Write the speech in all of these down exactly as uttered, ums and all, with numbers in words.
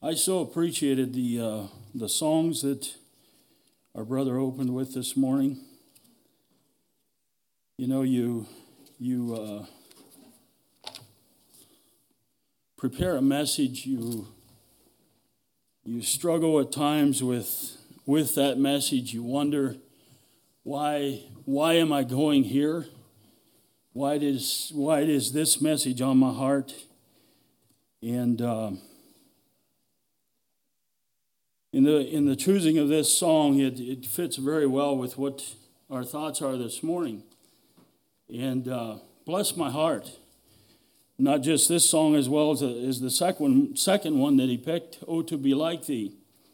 I so appreciated the uh, the songs that our brother opened with this morning. You know, you you uh, prepare a message. You you struggle at times with with that message. You wonder why why am I going here? Why does why is this message on my heart? And um, In the in the choosing of this song, it, it fits very well with what our thoughts are this morning. And uh, bless my heart, not just this song as well as, a, as the second, second one that he picked, Oh, to Be Like Thee.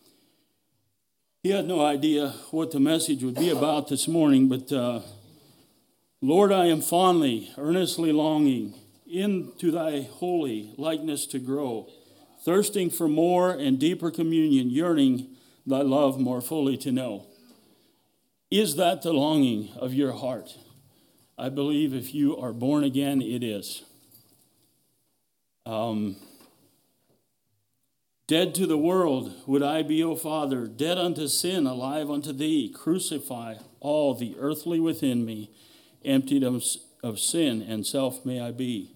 He had no idea what the message would be about this morning, but uh, Lord, I am fondly, earnestly longing into thy holy likeness to grow, thirsting for more and deeper communion, yearning thy love more fully to know. Is that the longing of your heart? I believe if you are born again, it is. Um, dead to the world would I be, O Father, dead unto sin, alive unto thee. Crucify all the earthly within me, emptied of, of sin and self may I be.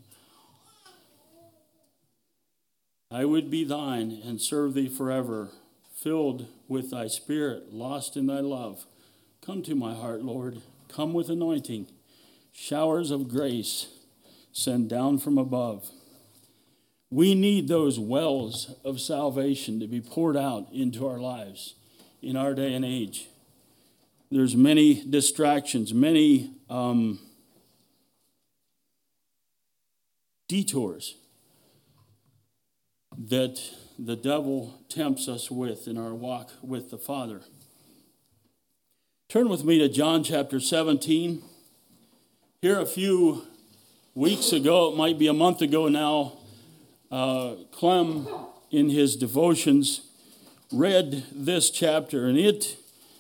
I would be thine and serve thee forever, filled with thy spirit, lost in thy love. Come to my heart, Lord. Come with anointing. Showers of grace send down from above. We need those wells of salvation to be poured out into our lives in our day and age. There's many distractions, many um, detours that the devil tempts us with in our walk with the Father. Turn with me to John chapter seventeen. Here a few weeks ago, it might be a month ago now, uh, Clem in his devotions read this chapter, and it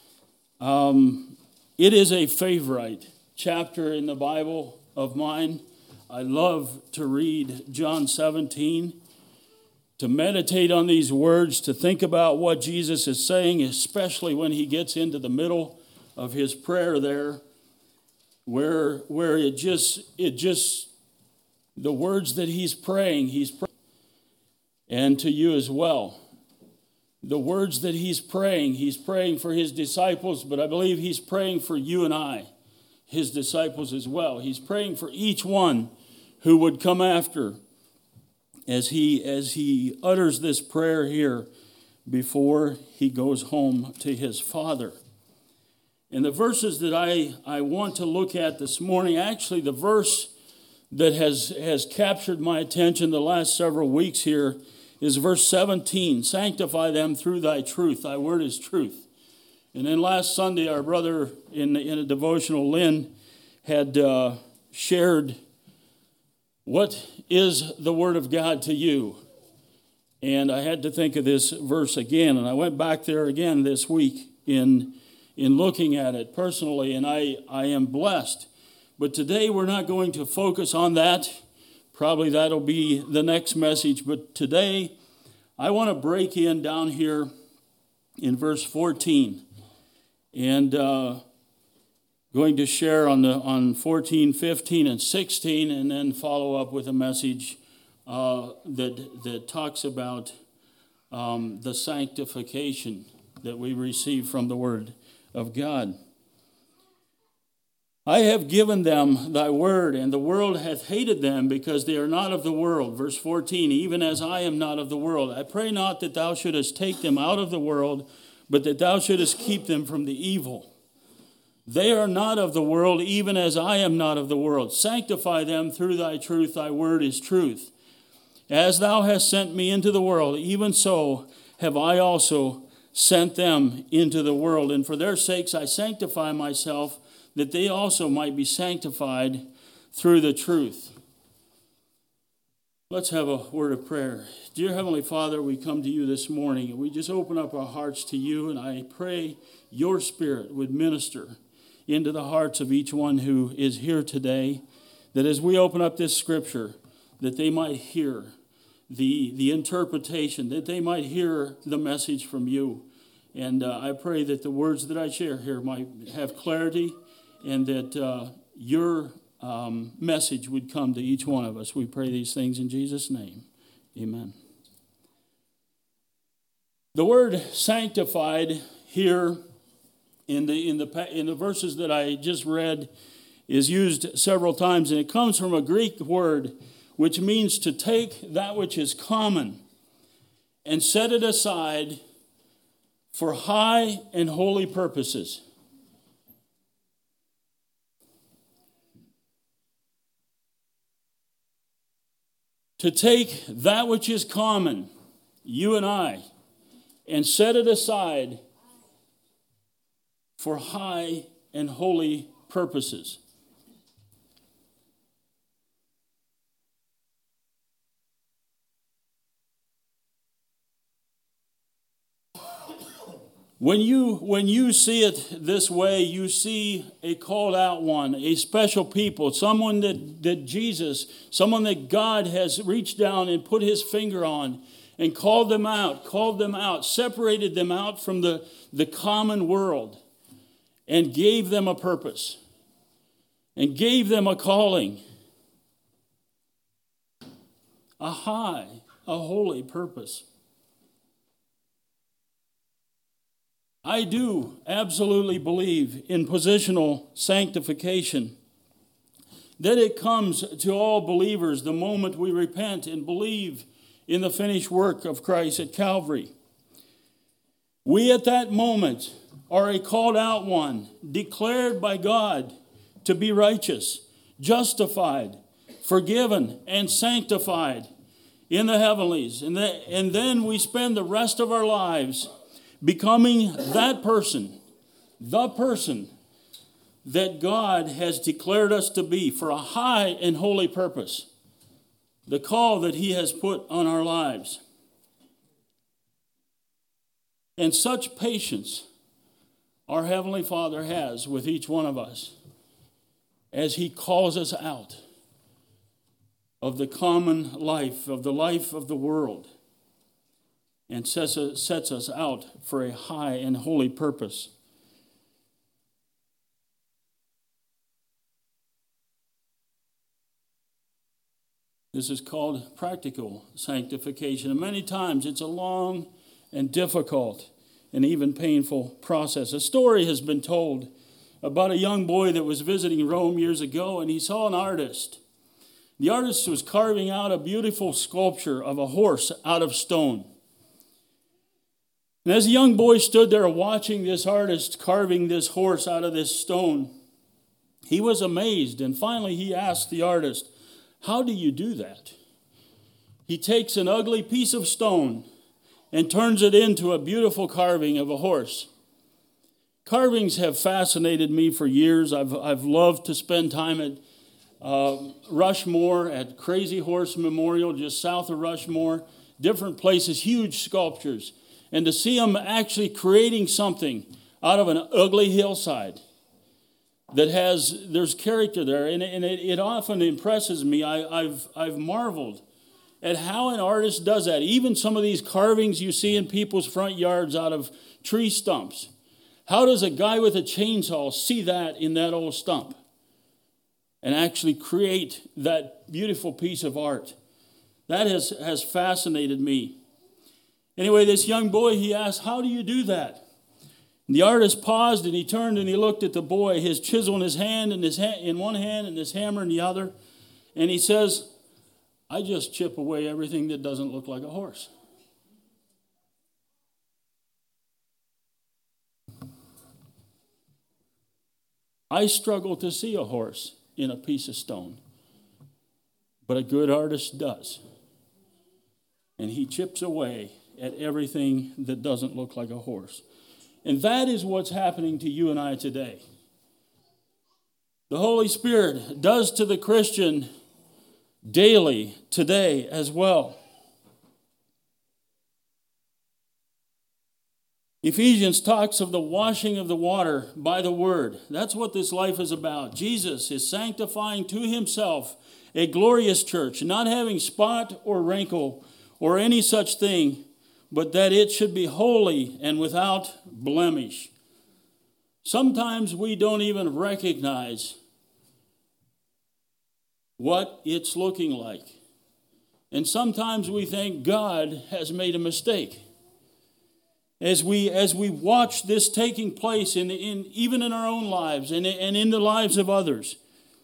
um, it is a favorite chapter in the Bible of mine. I love to read John seventeen. To meditate on these words, to think about what Jesus is saying, especially when he gets into the middle of his prayer there, where where it just it just the words that he's praying, he's praying, and to you as well. The words that he's praying, he's praying for his disciples, but I believe he's praying for you and I, his disciples as well. He's praying for each one who would come after. As he as he utters this prayer here before he goes home to his Father. And the verses that I, I want to look at this morning, actually the verse that has, has captured my attention the last several weeks here is verse seventeen. Sanctify them through thy truth. Thy word is truth. And then last Sunday, our brother in, in a devotional, Lynn, had uh, shared what is the Word of God to you? And I had to think of this verse again, and I went back there again this week in, in looking at it personally, and I, I am blessed. But today we're not going to focus on that. Probably that'll be the next message. But today I want to break in down here in verse fourteen. And uh, going to share on the on fourteen, fifteen, and sixteen, and then follow up with a message uh, that that talks about um, the sanctification that we receive from the Word of God. I have given them thy word, and the world hath hated them, because they are not of the world. Verse fourteen, even as I am not of the world. I pray not that thou shouldest take them out of the world, but that thou shouldest keep them from the evil. They are not of the world, even as I am not of the world. Sanctify them through thy truth. Thy word is truth. As thou hast sent me into the world, even so have I also sent them into the world. And for their sakes I sanctify myself, that they also might be sanctified through the truth. Let's have a word of prayer. Dear Heavenly Father, we come to you this morning, and we just open up our hearts to you, and I pray your Spirit would minister into the hearts of each one who is here today, that as we open up this scripture, that they might hear, the, the interpretation, that they might hear the message from you. And uh, I pray that the words that I share here might have clarity, and that uh, your um, message would come to each one of us. We pray these things in Jesus' name. Amen. The word sanctified here in the in the in the verses that I just read is used several times, and it comes from a Greek word which means to take that which is common and set it aside for high and holy purposes. To take that which is common, you and I, and set it aside for high and holy purposes. When you, when you see it this way, you see a called out one, a special people, someone that, that Jesus, someone that God has reached down and put his finger on and called them out, called them out, separated them out from the, the common world and gave them a purpose and gave them a calling, a high, a holy purpose. I do absolutely believe in positional sanctification, that it comes to all believers the moment we repent and believe in the finished work of Christ at Calvary. We at that moment are a called out one, declared by God to be righteous, justified, forgiven, and sanctified in the heavenlies. And, the, and then we spend the rest of our lives becoming that person, the person that God has declared us to be for a high and holy purpose, the call that he has put on our lives. And such patience our Heavenly Father has with each one of us as he calls us out of the common life, of the life of the world, and sets us out for a high and holy purpose. This is called practical sanctification, and many times it's a long and difficult and even painful process. A story has been told about a young boy that was visiting Rome years ago, and he saw an artist. The artist was carving out a beautiful sculpture of a horse out of stone. And as the young boy stood there watching this artist carving this horse out of this stone, he was amazed. And finally he asked the artist, "How do you do that?" He takes an ugly piece of stone and turns it into a beautiful carving of a horse. Carvings have fascinated me for years. I've, I've loved to spend time at uh, Rushmore, at Crazy Horse Memorial, just south of Rushmore, different places, huge sculptures. And to see them actually creating something out of an ugly hillside that has, there's character there. And, and it, it often impresses me. I, I've, I've marveled at how an artist does that. Even some of these carvings you see in people's front yards out of tree stumps. How does a guy with a chainsaw see that in that old stump and actually create that beautiful piece of art? That has, has fascinated me. Anyway, this young boy, he asked, "How do you do that?" And the artist paused and he turned and he looked at the boy, his chisel in his hand, and his ha- in one hand and his hammer in the other. And he says, "I just chip away everything that doesn't look like a horse." I struggle to see a horse in a piece of stone, but a good artist does. And he chips away at everything that doesn't look like a horse. And that is what's happening to you and I today. The Holy Spirit does to the Christian daily, today as well. Ephesians talks of the washing of the water by the word. That's what this life is about. Jesus is sanctifying to himself a glorious church, not having spot or wrinkle or any such thing, but that it should be holy and without blemish. Sometimes we don't even recognize what it's looking like. And sometimes we think God has made a mistake. As we as we watch this taking place, in, in even in our own lives and, and in the lives of others,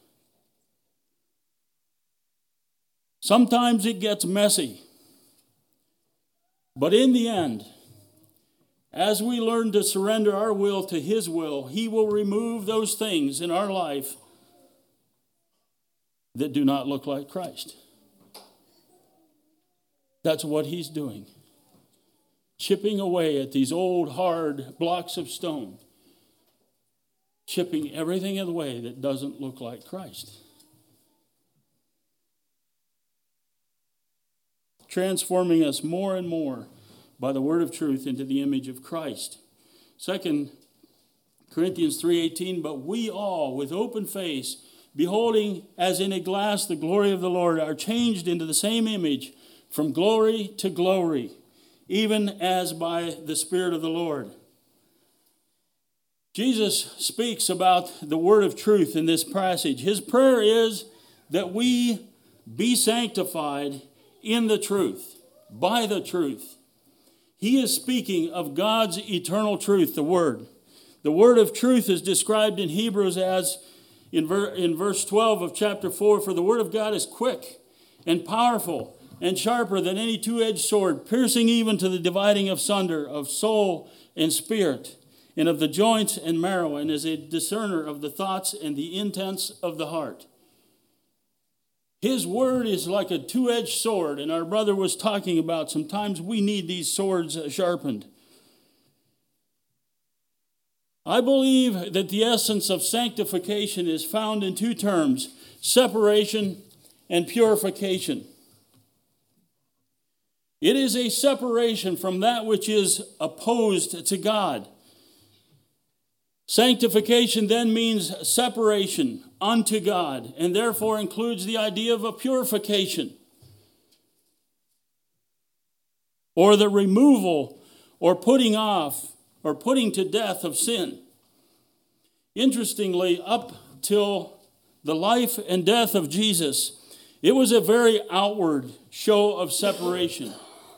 sometimes it gets messy. But in the end, as we learn to surrender our will to His will, He will remove those things in our life that do not look like Christ. That's what He's doing. Chipping away at these old, hard blocks of stone. Chipping everything away that doesn't look like Christ. Transforming us more and more by the word of truth into the image of Christ. Second Corinthians three eighteen, but we all, with open face, beholding as in a glass the glory of the Lord, are changed into the same image from glory to glory, even as by the Spirit of the Lord. Jesus speaks about the word of truth in this passage. His prayer is that we be sanctified in the truth, by the truth. He is speaking of God's eternal truth, the word. The word of truth is described in Hebrews as, in, ver- in verse twelve of chapter four, for the word of God is quick and powerful and sharper than any two-edged sword, piercing even to the dividing of sunder of soul and spirit, and of the joints and marrow, and is a discerner of the thoughts and the intents of the heart. His word is like a two-edged sword, and our brother was talking about sometimes we need these swords sharpened. I believe that the essence of sanctification is found in two terms, separation and purification. It is a separation from that which is opposed to God. Sanctification then means separation unto God, and therefore includes the idea of a purification, or the removal or putting off or putting to death of sin. Interestingly, up till the life and death of Jesus, it was a very outward show of separation.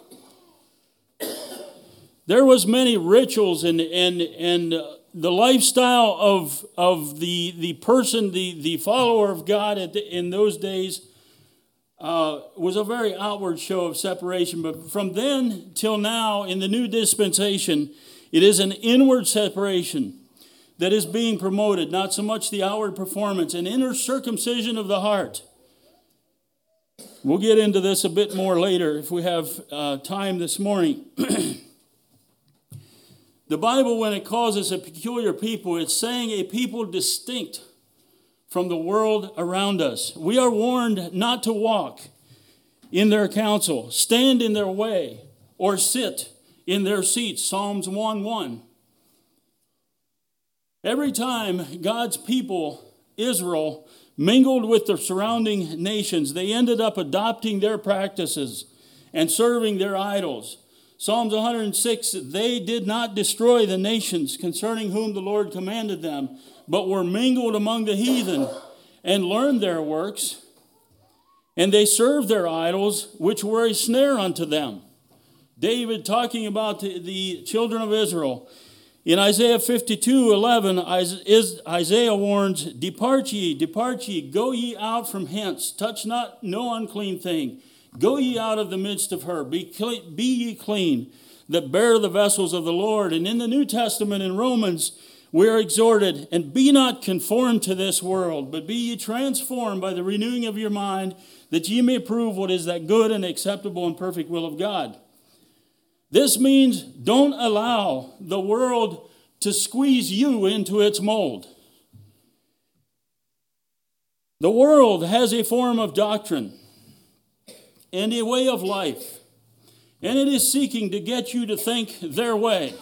There was many rituals and and and uh, the lifestyle of of the the person, the the follower of God at the, in those days uh, was a very outward show of separation. But from then till now, in the new dispensation, it is an inward separation that is being promoted, not so much the outward performance, an inner circumcision of the heart. We'll get into this a bit more later if we have uh, time this morning. The Bible, when it calls us a peculiar people, it's saying a people distinct from the world around us. We are warned not to walk in their counsel, stand in their way, or sit in their seats. Psalms one one. Every time God's people, Israel, mingled with the surrounding nations, they ended up adopting their practices and serving their idols. Psalms one hundred six, they did not destroy the nations concerning whom the Lord commanded them, but were mingled among the heathen and learned their works, and they served their idols, which were a snare unto them. David talking about the, the children of Israel. In Isaiah fifty-two eleven, Isaiah warns, Depart ye, depart ye, go ye out from hence, touch not no unclean thing. Go ye out of the midst of her, be, be ye clean, that bear the vessels of the Lord. And in the New Testament, in Romans, we are exhorted, and be not conformed to this world, but be ye transformed by the renewing of your mind, that ye may prove what is that good and acceptable and perfect will of God. This means don't allow the world to squeeze you into its mold. The world has a form of doctrine and a way of life, and it is seeking to get you to think their way.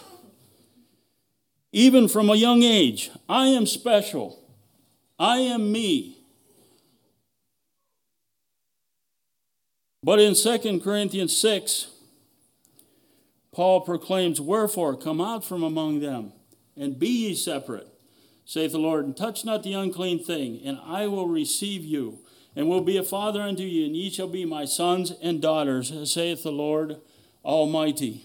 Even from a young age, I am special. I am me. But in Second Corinthians six, Paul proclaims, "Wherefore, come out from among them, and be ye separate, saith the Lord, and touch not the unclean thing, and I will receive you, and will be a father unto you, and ye shall be my sons and daughters, saith the Lord Almighty."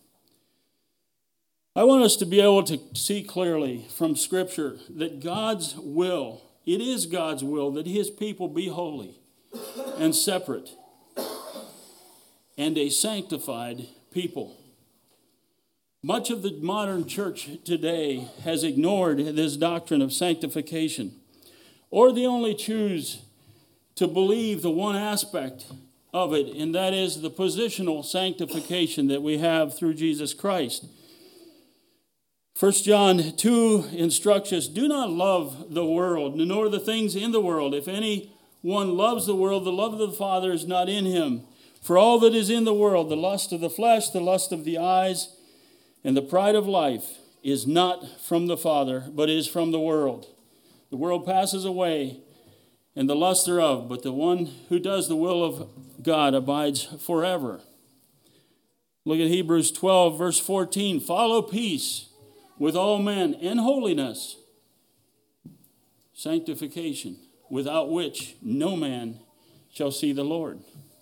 I want us to be able to see clearly from Scripture that God's will, it is God's will that his people be holy and separate and a sanctified people. Much of the modern church today has ignored this doctrine of sanctification, or they only choose to believe the one aspect of it, and that is the positional sanctification that we have through Jesus Christ. First John two instructs us, "Do not love the world, nor the things in the world. If anyone loves the world, the love of the Father is not in him. For all that is in the world, the lust of the flesh, the lust of the eyes, and the pride of life, is not from the Father, but is from the world. The world passes away, and the lust thereof, but the one who does the will of God abides forever." Look at Hebrews twelve, verse fourteen. "Follow peace with all men and holiness, sanctification, without which no man shall see the Lord."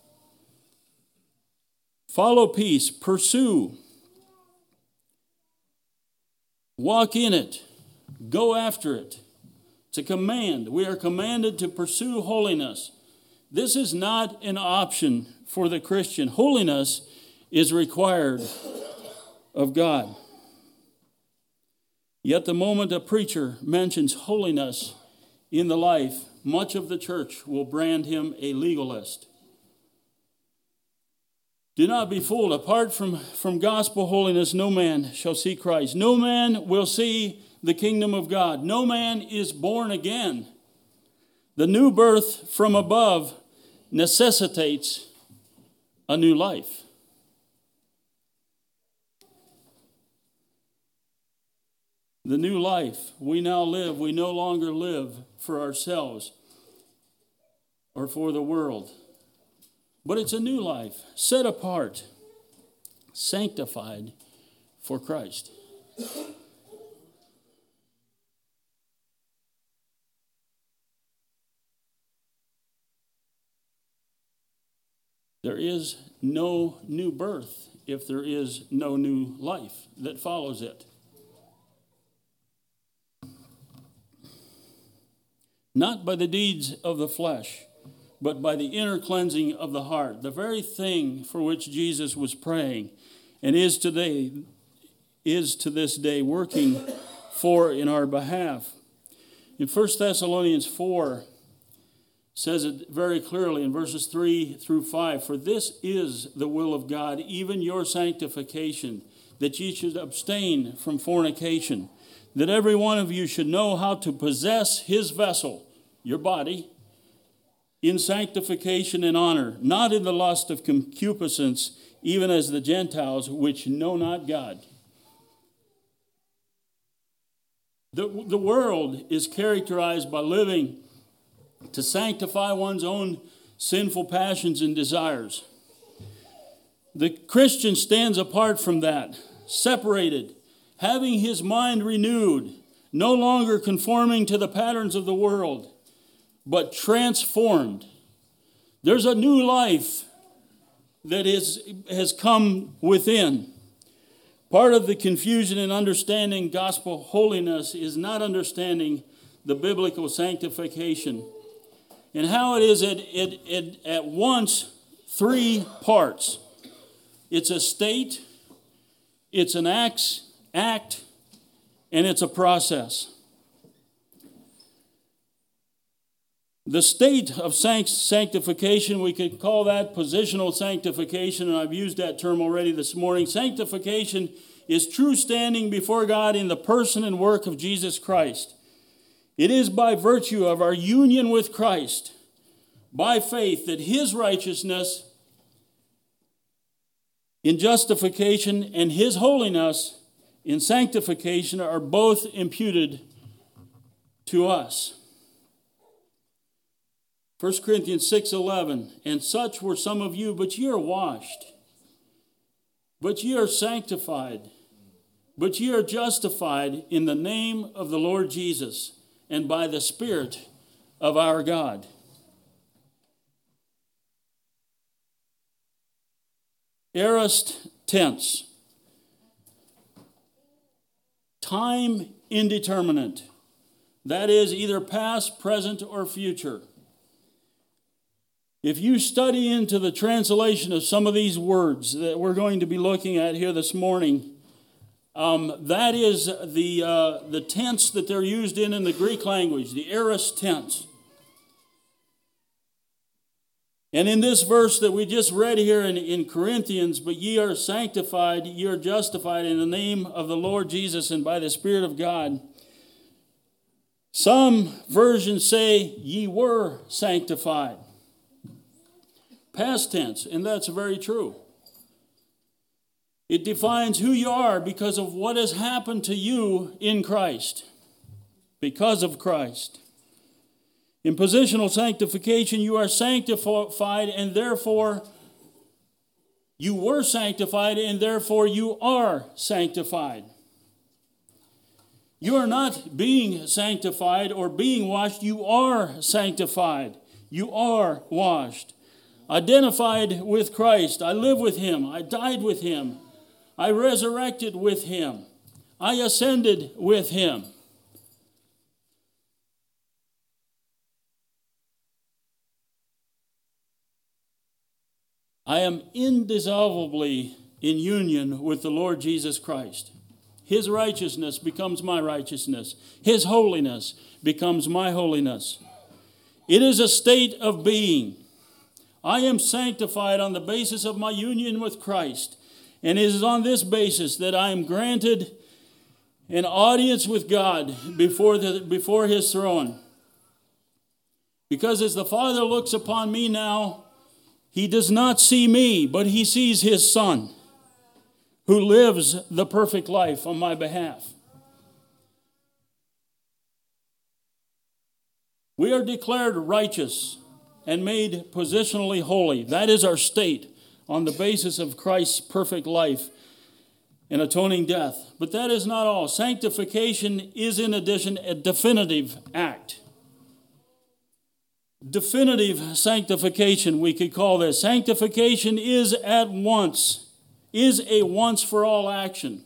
Follow peace, pursue, walk in it, go after it. It's a command. We are commanded to pursue holiness. This is not an option for the Christian. Holiness is required of God. Yet the moment a preacher mentions holiness in the life, much of the church will brand him a legalist. Do not be fooled. Apart from, from gospel holiness, no man shall see Christ. No man will see the kingdom of God. No man is born again. The new birth from above necessitates a new life. The new life we now live, we no longer live for ourselves or for the world. But it's a new life, set apart, sanctified for Christ. There is no new birth if there is no new life that follows it. Not by the deeds of the flesh, but by the inner cleansing of the heart, the very thing for which Jesus was praying and is today, is to this day working for in our behalf. In First Thessalonians four, says it very clearly in verses three through five, "For this is the will of God, even your sanctification, that ye should abstain from fornication, that every one of you should know how to possess his vessel," your body, "in sanctification and honor, not in the lust of concupiscence, even as the Gentiles which know not God." The, the world is characterized by living to sanctify one's own sinful passions and desires. The Christian stands apart from that, separated, having his mind renewed, no longer conforming to the patterns of the world, but transformed. There's a new life that is, has come within. Part of the confusion in understanding gospel holiness is not understanding the biblical sanctification and how it is it, it, it at once three parts. It's a state, it's an act, act, and it's a process. The state of sanctification, we could call that positional sanctification, and I've used that term already this morning. Sanctification is true standing before God in the person and work of Jesus Christ. It is by virtue of our union with Christ, by faith, that his righteousness in justification and his holiness in sanctification are both imputed to us. First Corinthians six eleven, and such were some of you, but ye are washed, but ye are sanctified, but ye are justified in the name of the Lord Jesus, and by the Spirit of our God. Aorist tense. Time indeterminate. That is either past, present, or future. If you study into the translation of some of these words that we're going to be looking at here this morning, um, that is the, uh, the tense that they're used in in the Greek language, the aorist tense. And in this verse that we just read here in, in Corinthians, but ye are sanctified, ye are justified in the name of the Lord Jesus and by the Spirit of God. Some versions say ye were sanctified. Past tense, and that's very true. It defines who you are because of what has happened to you in Christ, because of Christ. In positional sanctification, you are sanctified, and therefore you were sanctified, and therefore you are sanctified. You are not being sanctified or being washed. You are sanctified. You are washed. Identified with Christ. I live with Him. I died with Him. I resurrected with Him. I ascended with Him. I am indissolubly in union with the Lord Jesus Christ. His righteousness becomes my righteousness. His holiness becomes my holiness. It is a state of being. I am sanctified on the basis of my union with Christ. And it is on this basis that I am granted an audience with God before, the, before His throne. Because as the Father looks upon me now, He does not see me, but He sees His Son, who lives the perfect life on my behalf. We are declared righteous and made positionally holy. That is our state on the basis of Christ's perfect life and atoning death. But that is not all. Sanctification is, in addition, a definitive act. Definitive sanctification, we could call this. Sanctification is at once, is a once-for-all action.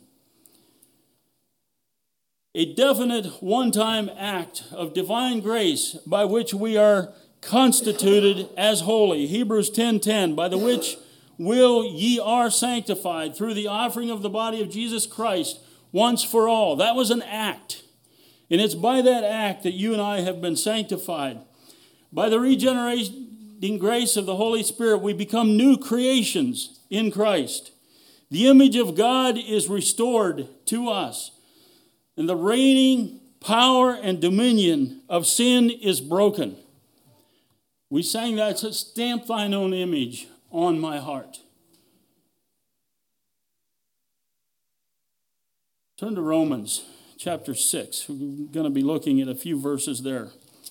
A definite one-time act of divine grace by which we are constituted as holy. Hebrews ten ten, by the which will ye are sanctified through the offering of the body of Jesus Christ once for all. That was an act. And it's by that act that you and I have been sanctified. By the regenerating grace of the Holy Spirit, we become new creations in Christ. The image of God is restored to us. And the reigning power and dominion of sin is broken. We sang that, stamp thine own image on my heart. Turn to Romans chapter six. We're going to be looking at a few verses there.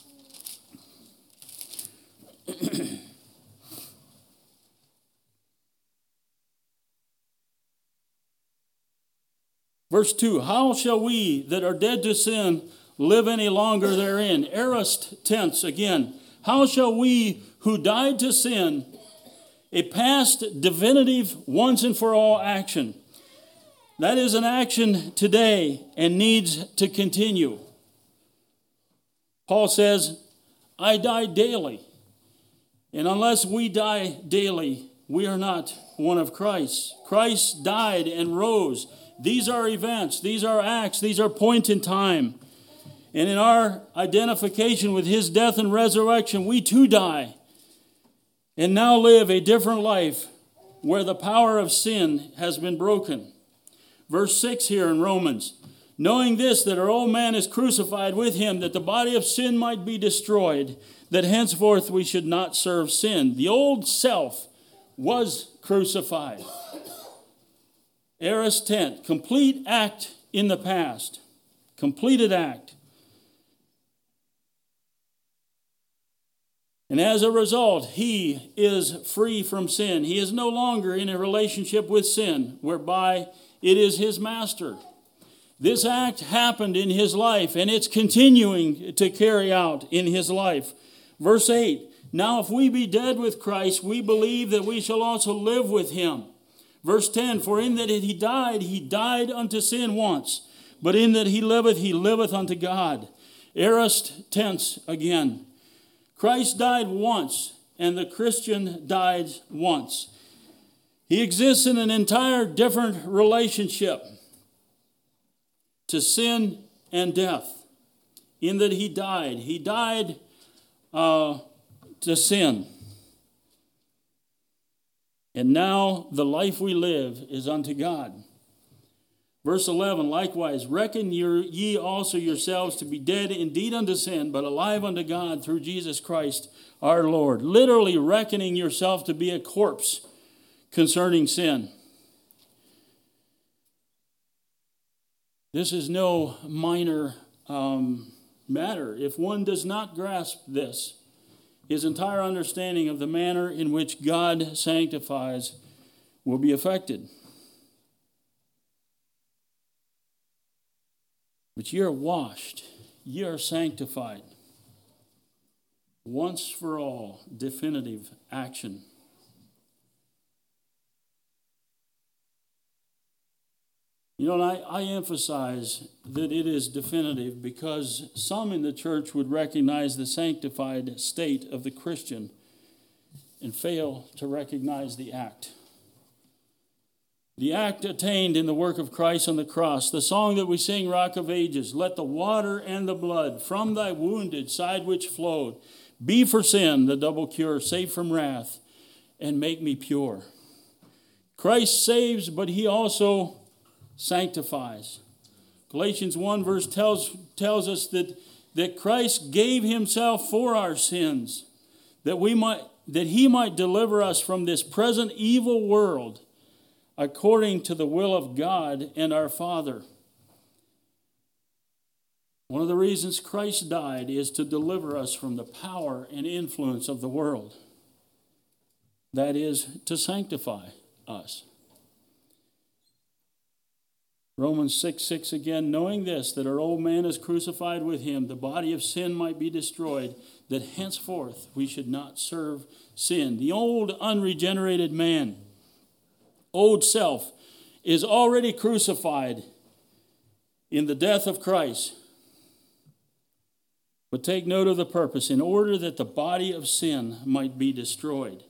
Verse two, how shall we that are dead to sin live any longer therein? Aorist tense again. How shall we who died to sin, a past definitive once and for all action? That is an action today and needs to continue. Paul says, I die daily. And unless we die daily, we are not one of Christ. Christ died and rose. These are events, these are acts, these are points in time. And in our identification with His death and resurrection, we too die and now live a different life where the power of sin has been broken. Verse six here in Romans, knowing this, that our old man is crucified with Him, that the body of sin might be destroyed, that henceforth we should not serve sin. The old self was crucified. Aorist tense, complete act in the past. Completed act. And as a result, he is free from sin. He is no longer in a relationship with sin, whereby it is his master. This act happened in his life, and it's continuing to carry out in his life. Verse eight, now if we be dead with Christ, we believe that we shall also live with him. Verse ten, for in that he died, he died unto sin once, but in that he liveth, he liveth unto God. Aorist tense again. Christ died once, and the Christian died once. He exists in an entire different relationship to sin and death, in that he died. He died uh, to sin. And now the life we live is unto God. Verse eleven, likewise, reckon ye also yourselves to be dead indeed unto sin, but alive unto God through Jesus Christ our Lord. Literally reckoning yourself to be a corpse concerning sin. This is no minor um, matter. If one does not grasp this, his entire understanding of the manner in which God sanctifies will be affected. But ye are washed, ye are sanctified. Once for all, definitive action. You know, and I, I emphasize that it is definitive because some in the church would recognize the sanctified state of the Christian and fail to recognize the act. The act attained in the work of Christ on the cross. The song that we sing, Rock of Ages, let the water and the blood from thy wounded side which flowed be for sin the double cure, save from wrath, and make me pure. Christ saves, but he also sanctifies. Galatians one verse tells, tells us that, that Christ gave himself for our sins, that we might that he might deliver us from this present evil world, according to the will of God and our Father. One of the reasons Christ died is to deliver us from the power and influence of the world. That is, to sanctify us. Romans six six again, knowing this, that our old man is crucified with him, the body of sin might be destroyed, that henceforth we should not serve sin. The old unregenerated man, old self, is already crucified in the death of Christ. But take note of the purpose, in order that the body of sin might be destroyed.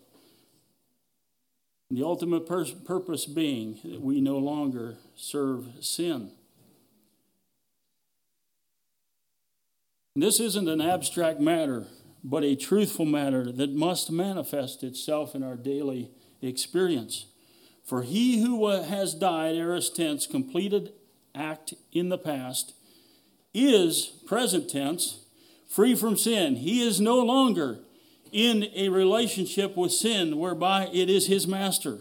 The ultimate pur- purpose being that we no longer serve sin. This isn't an abstract matter, but a truthful matter that must manifest itself in our daily experience. For he who has died, aorist tense, completed act in the past, is, present tense, free from sin. He is no longer in a relationship with sin whereby it is his master.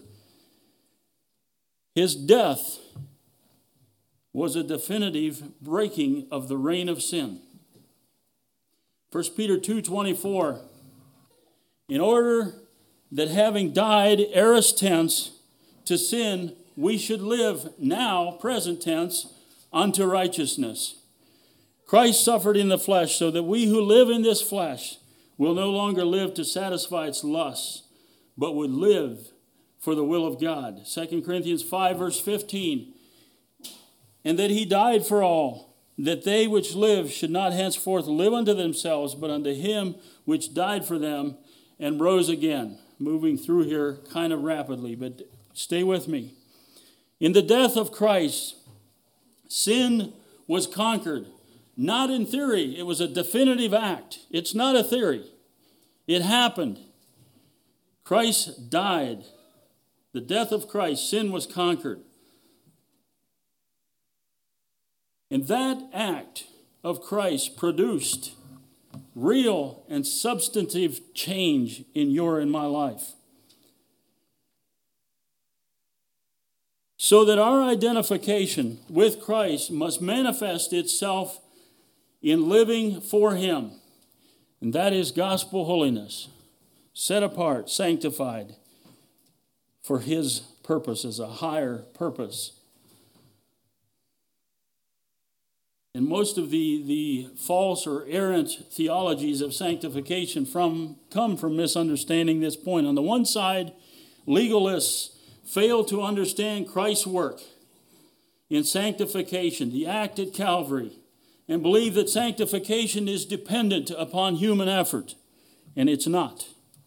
His death was a definitive breaking of the reign of sin. First Peter two twenty-four, in order that having died, aorist tense, to sin, we should live now, present tense, unto righteousness. Christ suffered in the flesh so that we who live in this flesh will no longer live to satisfy its lusts, but would live for the will of God. Second Corinthians five verse fifteen, and that he died for all, that they which live should not henceforth live unto themselves, but unto him which died for them and rose again. Moving through here kind of rapidly, but stay with me. In the death of Christ, sin was conquered. Not in theory. It was a definitive act. It's not a theory. It happened. Christ died. The death of Christ, sin was conquered. And that act of Christ produced real and substantive change in your and my life. So that our identification with Christ must manifest itself in living for him. And that is gospel holiness, set apart, sanctified for his purposes, a higher purpose. And most of the, the false or errant theologies of sanctification from come from misunderstanding this point. On the one side, legalists fail to understand Christ's work in sanctification, the act at Calvary, and believe that sanctification is dependent upon human effort, and it's not.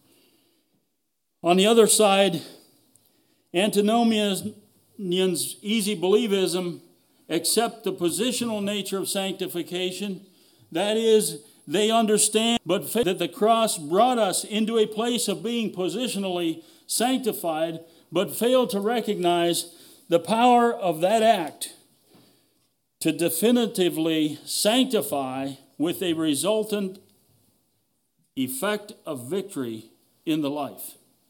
On the other side, antinomians, easy believism, accept the positional nature of sanctification. That is, they understand but that the cross brought us into a place of being positionally sanctified, but fail to recognize the power of that act to definitively sanctify with a resultant effect of victory in the life.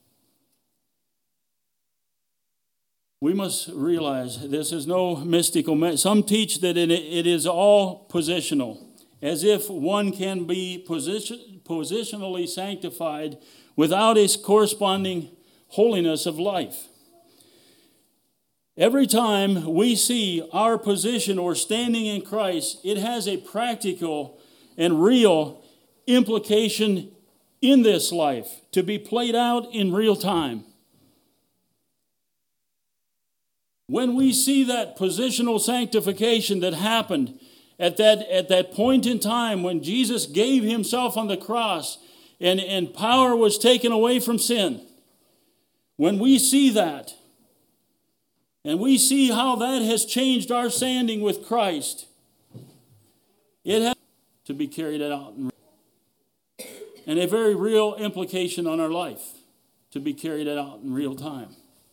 We must realize this is no mystical message. Some teach that it is all positional, as if one can be position, positionally sanctified without a corresponding holiness of life. Every time we see our position or standing in Christ, it has a practical and real implication in this life to be played out in real time. When we see that positional sanctification that happened at that, at that point in time when Jesus gave himself on the cross and, and power was taken away from sin, when we see that, and we see how that has changed our standing with Christ, it has to be carried out in, and a very real implication on our life to be carried out in real time.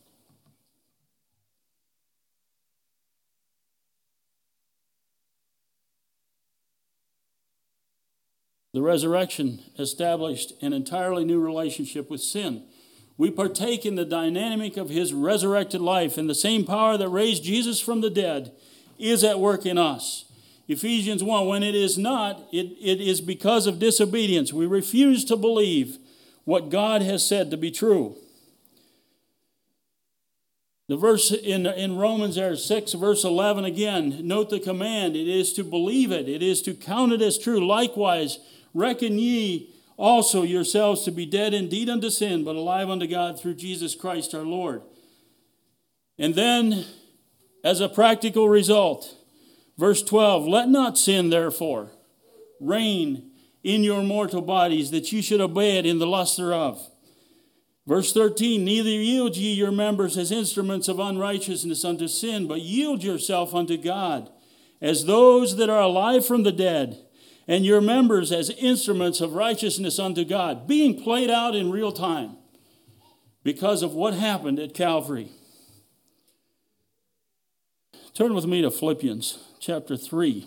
The resurrection established an entirely new relationship with sin. We partake in the dynamic of his resurrected life, and the same power that raised Jesus from the dead is at work in us. Ephesians one, when it is not, it, it is because of disobedience. We refuse to believe what God has said to be true. The verse in, in Romans there, six, verse eleven again, note the command. It is to believe it. It is to count it as true. Likewise, reckon ye also yourselves to be dead indeed unto sin, but alive unto God through Jesus Christ our Lord. And then, as a practical result, verse twelve, let not sin therefore reign in your mortal bodies, that you should obey it in the lust thereof. Verse thirteen, neither yield ye your members as instruments of unrighteousness unto sin, but yield yourself unto God as those that are alive from the dead, and your members as instruments of righteousness unto God, being played out in real time because of what happened at Calvary. Turn with me to Philippians chapter three.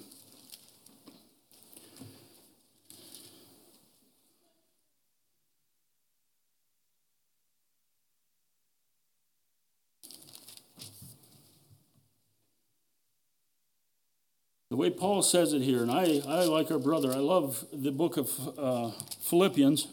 The way Paul says it here, and I, I like our brother, I love the book of uh, Philippians.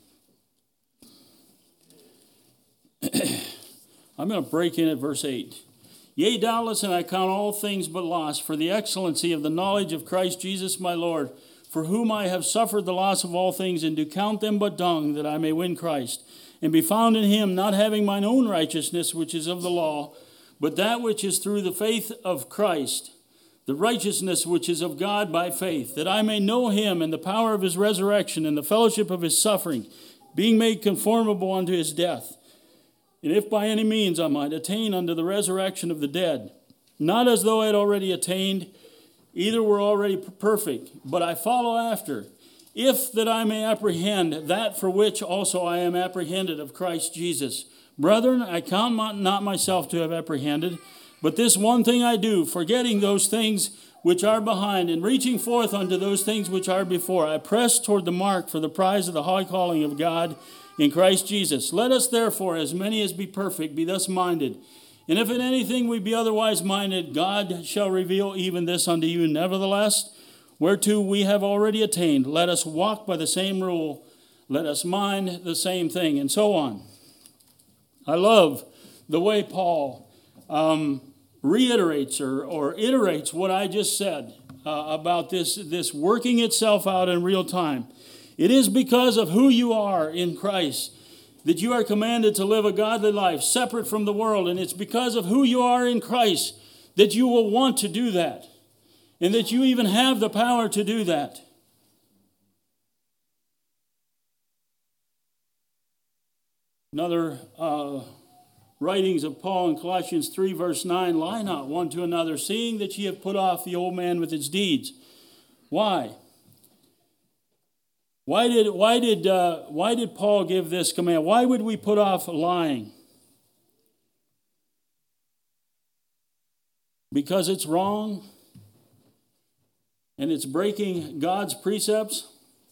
I'm going to break in at verse eight. Yea, doubtless, and I count all things but loss for the excellency of the knowledge of Christ Jesus my Lord, for whom I have suffered the loss of all things, and do count them but dung, that I may win Christ, and be found in him, not having mine own righteousness, which is of the law, but that which is through the faith of Christ, the righteousness which is of God by faith, that I may know him and the power of his resurrection and the fellowship of his suffering, being made conformable unto his death. And if by any means I might attain unto the resurrection of the dead, not as though I had already attained, either were already perfect, but I follow after, if that I may apprehend that for which also I am apprehended of Christ Jesus. Brethren, I count not myself to have apprehended, but this one thing I do, forgetting those things which are behind, and reaching forth unto those things which are before, I press toward the mark for the prize of the high calling of God in Christ Jesus. Let us therefore, as many as be perfect, be thus minded. And if in anything we be otherwise minded, God shall reveal even this unto you. Nevertheless, whereto we have already attained. Let us walk by the same rule. Let us mind the same thing, and so on. I love the way Paul um, reiterates or, or iterates what I just said uh, about this, this working itself out in real time. It is because of who you are in Christ that you are commanded to live a godly life separate from the world. And it's because of who you are in Christ that you will want to do that. And that you even have the power to do that. Another uh, writings of Paul in Colossians three, verse nine, lie not one to another, seeing that ye have put off the old man with its deeds. Why? Why did, why did, uh, why did Paul give this command? Why would we put off lying? Because it's wrong and it's breaking God's precepts.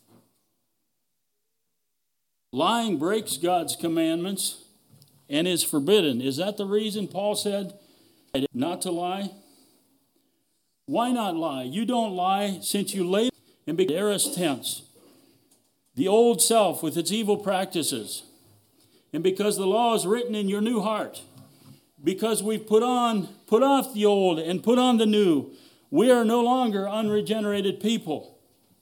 Lying breaks God's commandments and is forbidden. Is that the reason Paul said not to lie? Why not lie? You don't lie since you lay in the aorist tense. The old self with its evil practices. And because the law is written in your new heart. Because we've put on, put off the old and put on the new. We are no longer unregenerated people.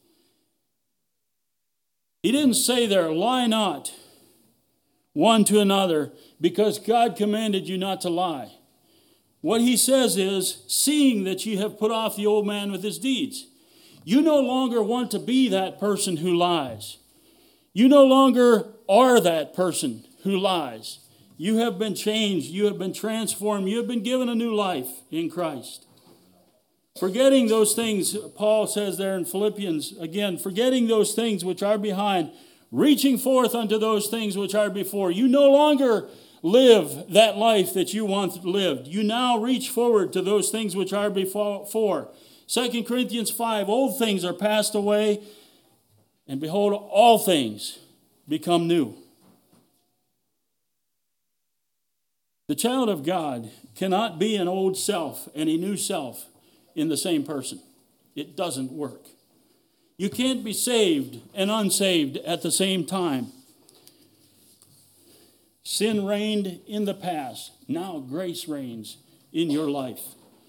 He didn't say there, lie not one to another, because God commanded you not to lie. What he says is, seeing that you have put off the old man with his deeds. You no longer want to be that person who lies. You no longer are that person who lies. You have been changed. You have been transformed. You have been given a new life in Christ. Forgetting those things, Paul says there in Philippians, again, forgetting those things which are behind, reaching forth unto those things which are before. You no longer live that life that you once lived. You now reach forward to those things which are before. Second Corinthians five, old things are passed away, and behold, all things become new. The child of God cannot be an old self and a new self in the same person. It doesn't work. You can't be saved and unsaved at the same time. Sin reigned in the past. Now grace reigns in your life.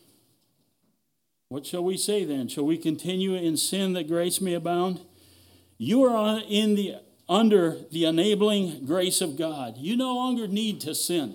What shall we say then? Shall we continue in sin that grace may abound? You are in the, under the enabling grace of God. You no longer need to sin.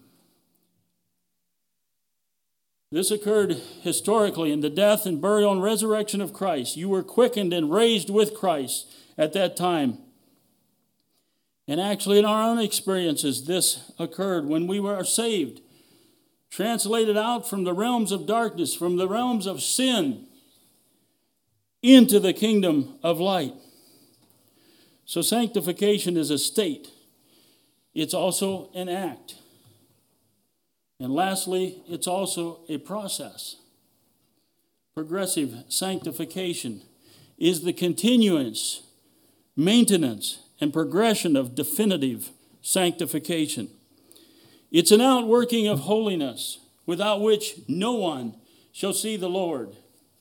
This occurred historically in the death and burial and resurrection of Christ. You were quickened and raised with Christ at that time. And actually in our own experiences, this occurred when we were saved. Translated out from the realms of darkness, from the realms of sin, into the kingdom of light. So sanctification is a state. It's also an act. And lastly, it's also a process. Progressive sanctification is the continuance, maintenance, and progression of definitive sanctification. It's an outworking of holiness, without which no one shall see the Lord.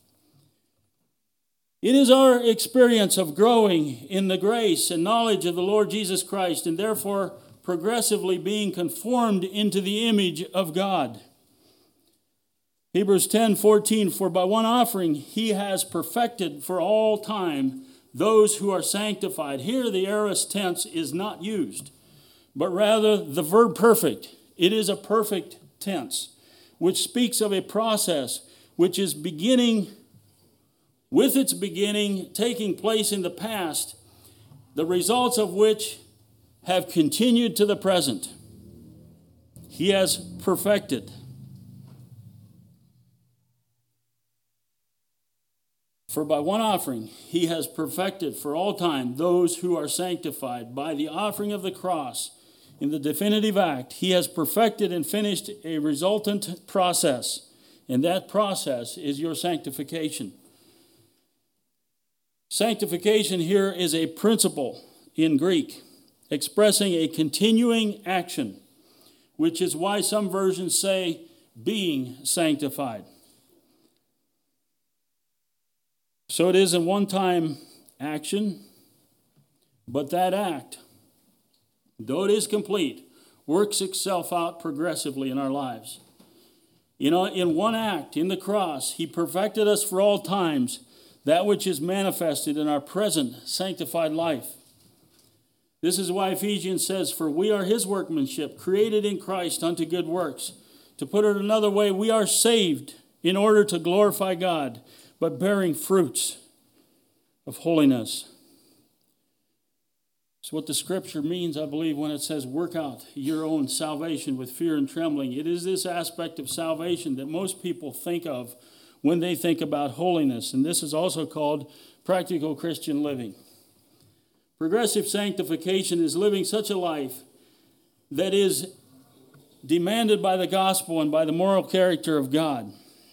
It is our experience of growing in the grace and knowledge of the Lord Jesus Christ, and therefore progressively being conformed into the image of God. Hebrews ten fourteen, for by one offering he has perfected for all time those who are sanctified. Here the aorist tense is not used, but rather the verb perfect. It is a perfect tense, which speaks of a process which is beginning, with its beginning taking place in the past, the results of which have continued to the present. He has perfected. For by one offering he has perfected for all time those who are sanctified. By the offering of the cross, in the definitive act, he has perfected and finished a resultant process. And that process is your sanctification. Sanctification here is a principle in Greek, expressing a continuing action, which is why some versions say being sanctified. So it isn't one-time action, but that act, though it is complete, works itself out progressively in our lives. You know, in one act, in the cross, he perfected us for all times, that which is manifested in our present sanctified life. This is why Ephesians says, "For we are his workmanship, created in Christ unto good works." To put it another way, we are saved in order to glorify God, but bearing fruits of holiness. It's what the scripture means, I believe, when it says, work out your own salvation with fear and trembling. It is this aspect of salvation that most people think of when they think about holiness. And this is also called practical Christian living. Progressive sanctification is living such a life that is demanded by the gospel and by the moral character of God.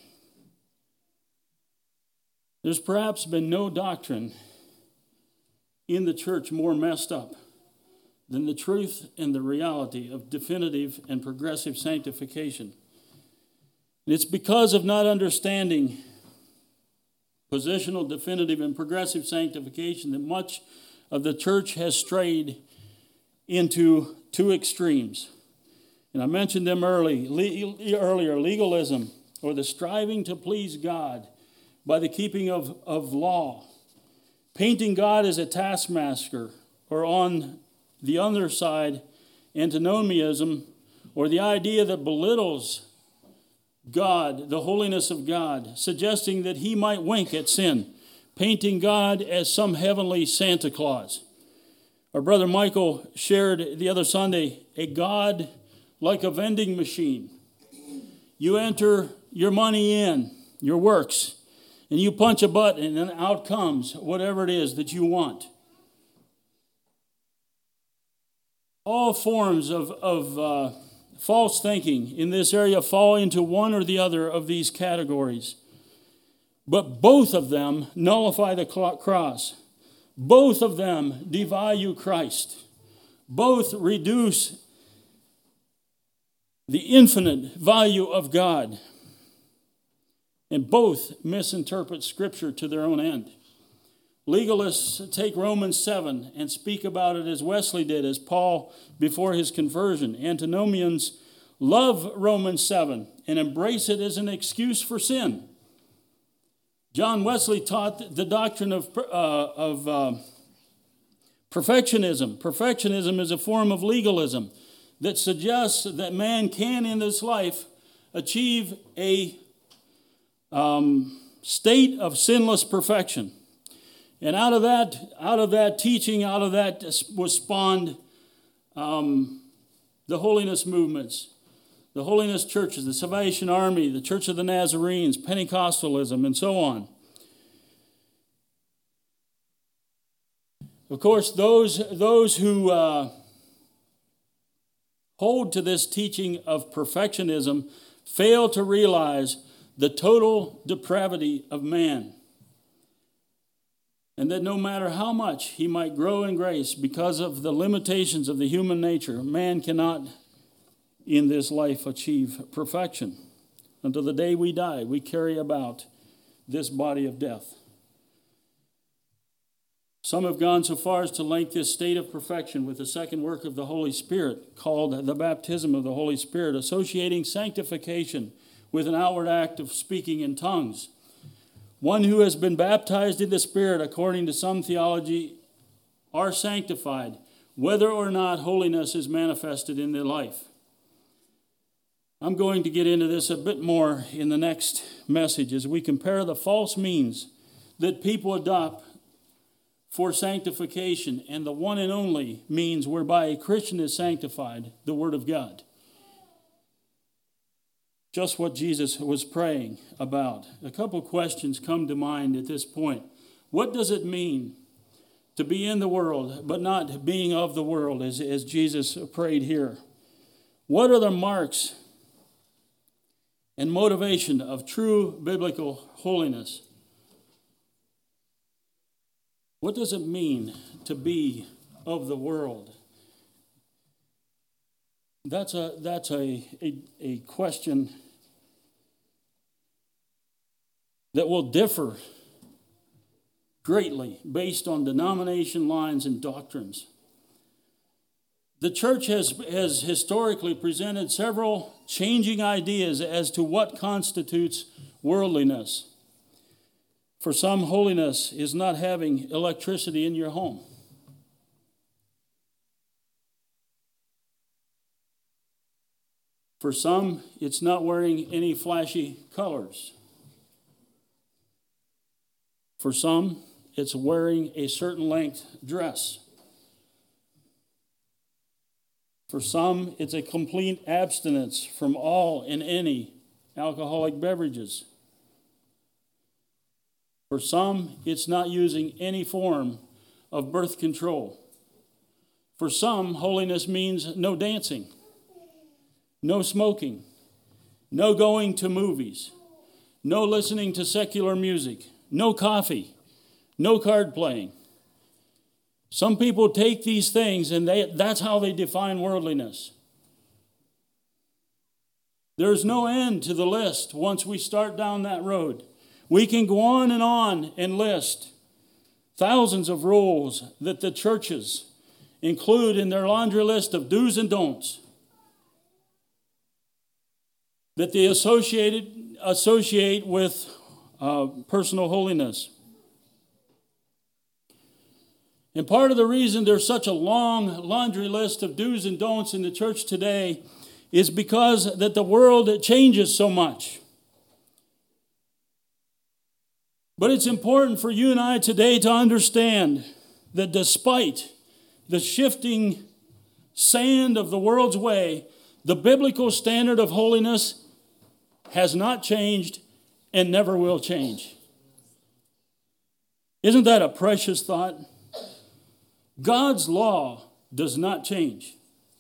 There's perhaps been no doctrine in the church more messed up than the truth and the reality of definitive and progressive sanctification. And it's because of not understanding positional, definitive, and progressive sanctification that much of the church has strayed into two extremes. And I mentioned them early, le- earlier, legalism, or the striving to please God by the keeping of, of law, painting God as a taskmaster, or on the other side, antinomianism, or the idea that belittles God, the holiness of God, suggesting that he might wink at sin, painting God as some heavenly Santa Claus. Our brother Michael shared the other Sunday, a God like a vending machine. You enter your money in, your works, and you punch a button, and out comes whatever it is that you want. All forms of, of uh, false thinking in this area fall into one or the other of these categories. But both of them nullify the cross. Both of them devalue Christ. Both reduce the infinite value of God. And both misinterpret Scripture to their own end. Legalists take Romans seven and speak about it as Wesley did, as Paul before his conversion. Antinomians love Romans seven and embrace it as an excuse for sin. John Wesley taught the doctrine of, uh, of uh, perfectionism. Perfectionism is a form of legalism that suggests that man can, in this life, achieve a um, state of sinless perfection. And out of that, out of that teaching, out of that was spawned um, the holiness movements, the holiness churches, the Salvation Army, the Church of the Nazarenes, Pentecostalism, and so on. Of course, those, those who uh, hold to this teaching of perfectionism fail to realize the total depravity of man. And that no matter how much he might grow in grace, because of the limitations of the human nature, man cannot in this life achieve perfection. Until the day we die, we carry about this body of death. Some have gone so far as to link this state of perfection with the second work of the Holy Spirit, called the baptism of the Holy Spirit, associating sanctification with an outward act of speaking in tongues. One who has been baptized in the Spirit, according to some theology, are sanctified, whether or not holiness is manifested in their life. I'm going to get into this a bit more in the next message as we compare the false means that people adopt for sanctification and the one and only means whereby a Christian is sanctified, the Word of God. Just what Jesus was praying about. A couple questions come to mind at this point. What does it mean to be in the world but not being of the world, as, as Jesus prayed here? What are the marks and motivation of true biblical holiness? What does it mean to be of the world? That's a that's a, a, a question that will differ greatly based on denomination lines and doctrines. The church has, has historically presented several changing ideas as to what constitutes worldliness. For some, holiness is not having electricity in your home. For some, it's not wearing any flashy colors. For some, it's wearing a certain length dress. For some, it's a complete abstinence from all and any alcoholic beverages. For some, it's not using any form of birth control. For some, holiness means no dancing, no smoking, no going to movies, no listening to secular music, no coffee, no card playing. Some people take these things and they, that's how they define worldliness. There's no end to the list once we start down that road. We can go on and on and list thousands of rules that the churches include in their laundry list of do's and don'ts that they associated, associate with uh, personal holiness. And part of the reason there's such a long laundry list of do's and don'ts in the church today is because that the world changes so much. But it's important for you and I today to understand that despite the shifting sand of the world's way, the biblical standard of holiness has not changed and never will change. Isn't that a precious thought? God's law does not change.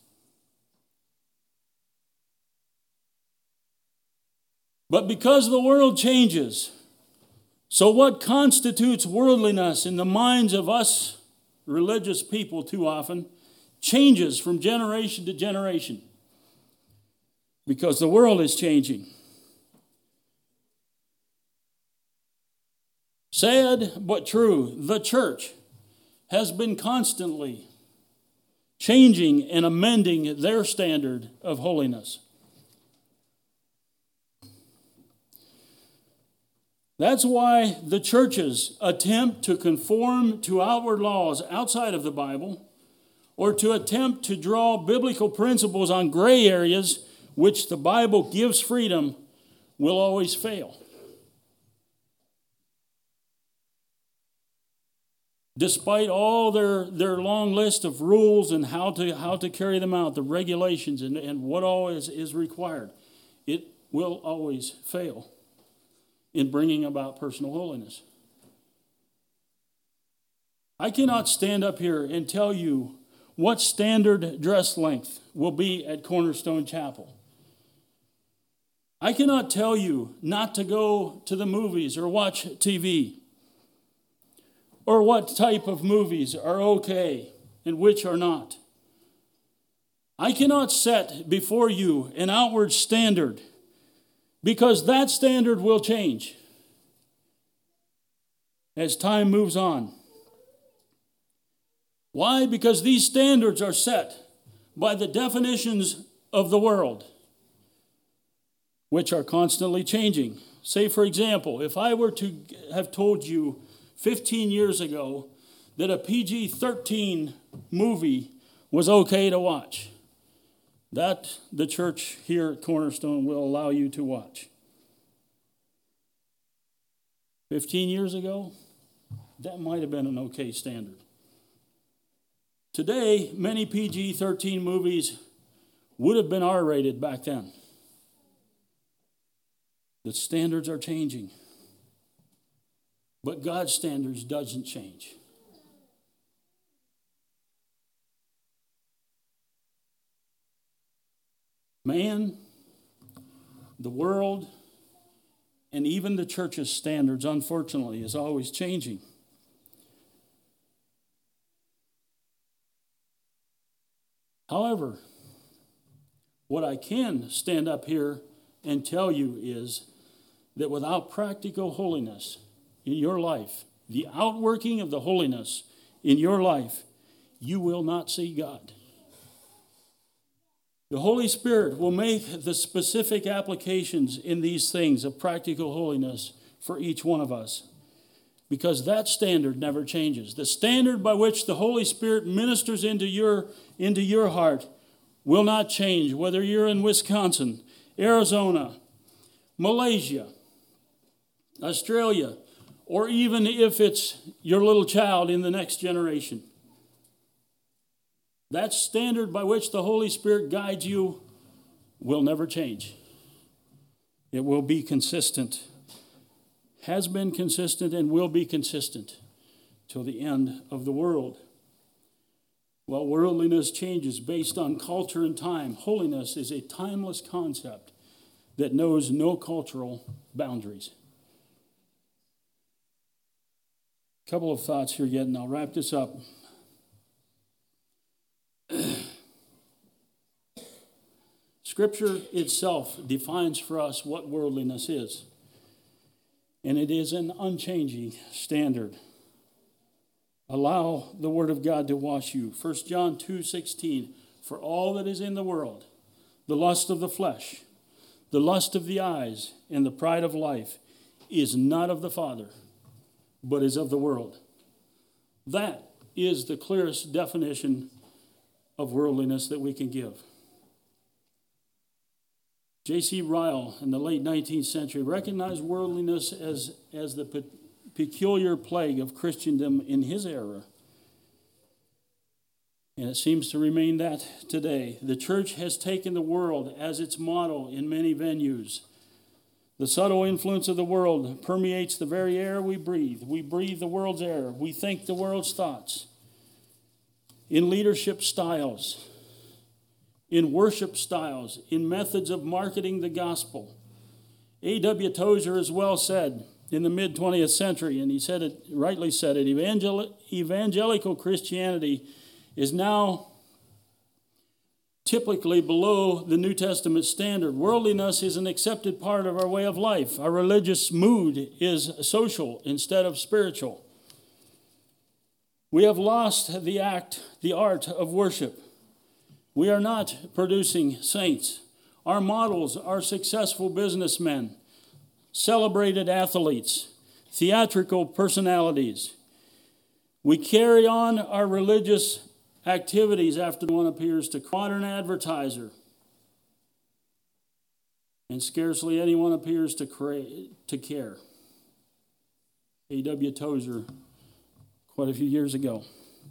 But because the world changes, so what constitutes worldliness in the minds of us religious people too often changes from generation to generation because the world is changing. Sad but true, the church has been constantly changing and amending their standard of holiness. That's why the churches attempt to conform to outward laws outside of the Bible, or to attempt to draw biblical principles on gray areas which the Bible gives freedom, will always fail. Despite all their, their long list of rules and how to how to carry them out, the regulations and, and what all is, is required, it will always fail in bringing about personal holiness. I cannot stand up here and tell you what standard dress length will be at Cornerstone Chapel. I cannot tell you not to go to the movies or watch T V, or what type of movies are okay and which are not. I cannot set before you an outward standard, because that standard will change as time moves on. Why? Because these standards are set by the definitions of the world, which are constantly changing. Say, for example, if I were to have told you fifteen years ago that a P G thirteen movie was okay to watch, that the church here at Cornerstone will allow you to watch. fifteen years ago, that might have been an okay standard. Today, many P G thirteen movies would have been R rated back then. The standards are changing. But God's standards doesn't change. Man, the world, and even the church's standards, unfortunately, is always changing. However, what I can stand up here and tell you is that without practical holiness in your life, the outworking of the holiness in your life, you will not see God. The Holy Spirit will make the specific applications in these things of practical holiness for each one of us, because that standard never changes. The standard by which the Holy Spirit ministers into your, into your heart will not change, whether you're in Wisconsin, Arizona, Malaysia, Australia, or even if it's your little child in the next generation. That standard by which the Holy Spirit guides you will never change. It will be consistent, has been consistent, and will be consistent till the end of the world. While worldliness changes based on culture and time, holiness is a timeless concept that knows no cultural boundaries. A couple of thoughts here yet, and I'll wrap this up. Scripture itself defines for us what worldliness is, and it is an unchanging standard. Allow the Word of God to wash you. First John two sixteen, for all that is in the world, the lust of the flesh, the lust of the eyes, and the pride of life is not of the Father, but is of the world. That is the clearest definition of worldliness that we can give. J C Ryle in the late nineteenth century recognized worldliness as, as the pe- peculiar plague of Christendom in his era. And it seems to remain that today. The church has taken the world as its model in many venues. The subtle influence of the world permeates the very air we breathe. We breathe the world's air. We think the world's thoughts. In leadership styles, in worship styles, in methods of marketing the gospel. A W Tozer has well said in the mid-twentieth century, and he said it, rightly said it, evangel- evangelical Christianity is now typically below the New Testament standard. Worldliness is an accepted part of our way of life. Our religious mood is social instead of spiritual. We have lost the act, the art of worship. We are not producing saints. Our models are successful businessmen, celebrated athletes, theatrical personalities. We carry on our religious activities after one appears to modern advertiser, and scarcely anyone appears to, cra- to care. A W Tozer, quite a few years ago.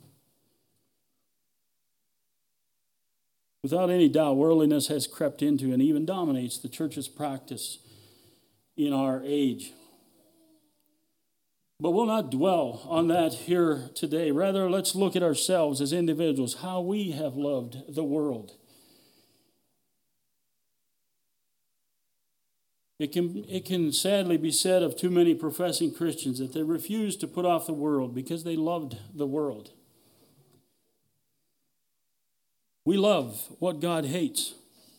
Without any doubt, worldliness has crept into and even dominates the church's practice in our age. But we'll not dwell on that here today. Rather, let's look at ourselves as individuals, how we have loved the world. It can, it can sadly be said of too many professing Christians that they refuse to put off the world because they loved the world. We love what God hates.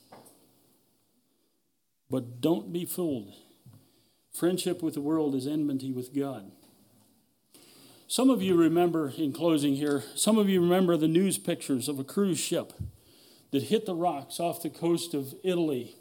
But don't be fooled. Friendship with the world is enmity with God. Some of you remember, in closing here, some of you remember the news pictures of a cruise ship that hit the rocks off the coast of Italy.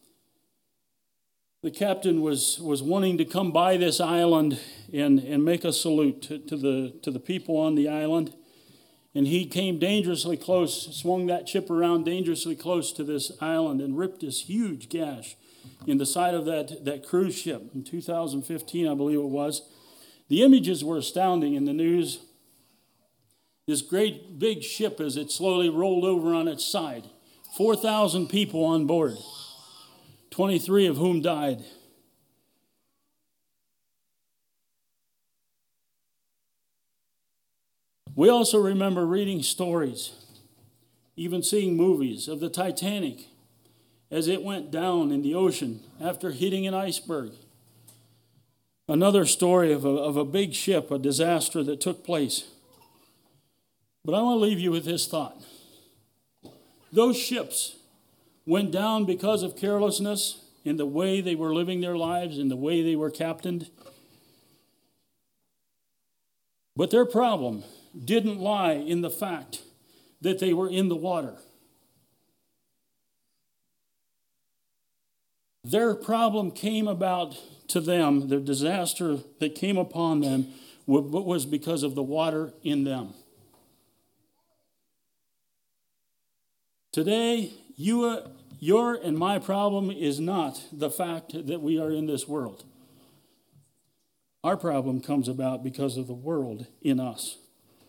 The captain was, was wanting to come by this island and, and make a salute to, to, the, to the people on the island. And he came dangerously close, swung that ship around dangerously close to this island and ripped this huge gash in the side of that, that cruise ship in two thousand fifteen, I believe it was. The images were astounding in the news. This great big ship as it slowly rolled over on its side. four thousand people on board, twenty-three of whom died. We also remember reading stories, even seeing movies of the Titanic as it went down in the ocean after hitting an iceberg. Another story of a, of a big ship, a disaster that took place. But I want to leave you with this thought. Those ships went down because of carelessness in the way they were living their lives, in the way they were captained. But their problem didn't lie in the fact that they were in the water. Their problem came about to them, the disaster that came upon them was because of the water in them. Today, you, your and my problem is not the fact that we are in this world. Our problem comes about because of the world in us.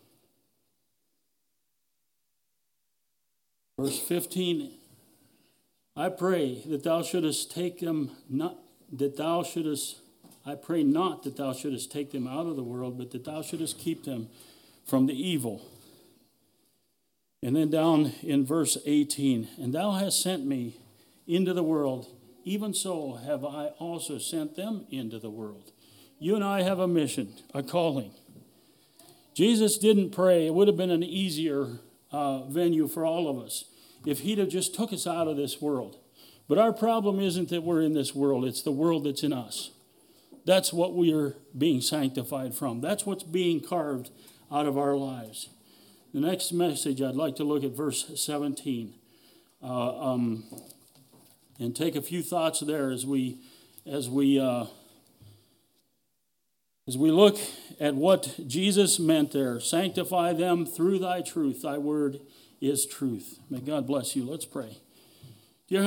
Verse fifteen, I pray that thou shouldest take them not that thou shouldest I pray not that thou shouldest take them out of the world, but that thou shouldest keep them from the evil. And then down in verse eighteen, and thou hast sent me into the world, even so have I also sent them into the world. You and I have a mission, a calling. Jesus didn't pray. It would have been an easier uh, venue for all of us if he'd have just took us out of this world. But our problem isn't that we're in this world. It's the world that's in us. That's what we are being sanctified from. That's what's being carved out of our lives. The next message, I'd like to look at verse seventeen uh, um, and take a few thoughts there as we as we uh, as we look at what Jesus meant there. Sanctify them through thy truth. Thy word is truth. May God bless you. Let's pray.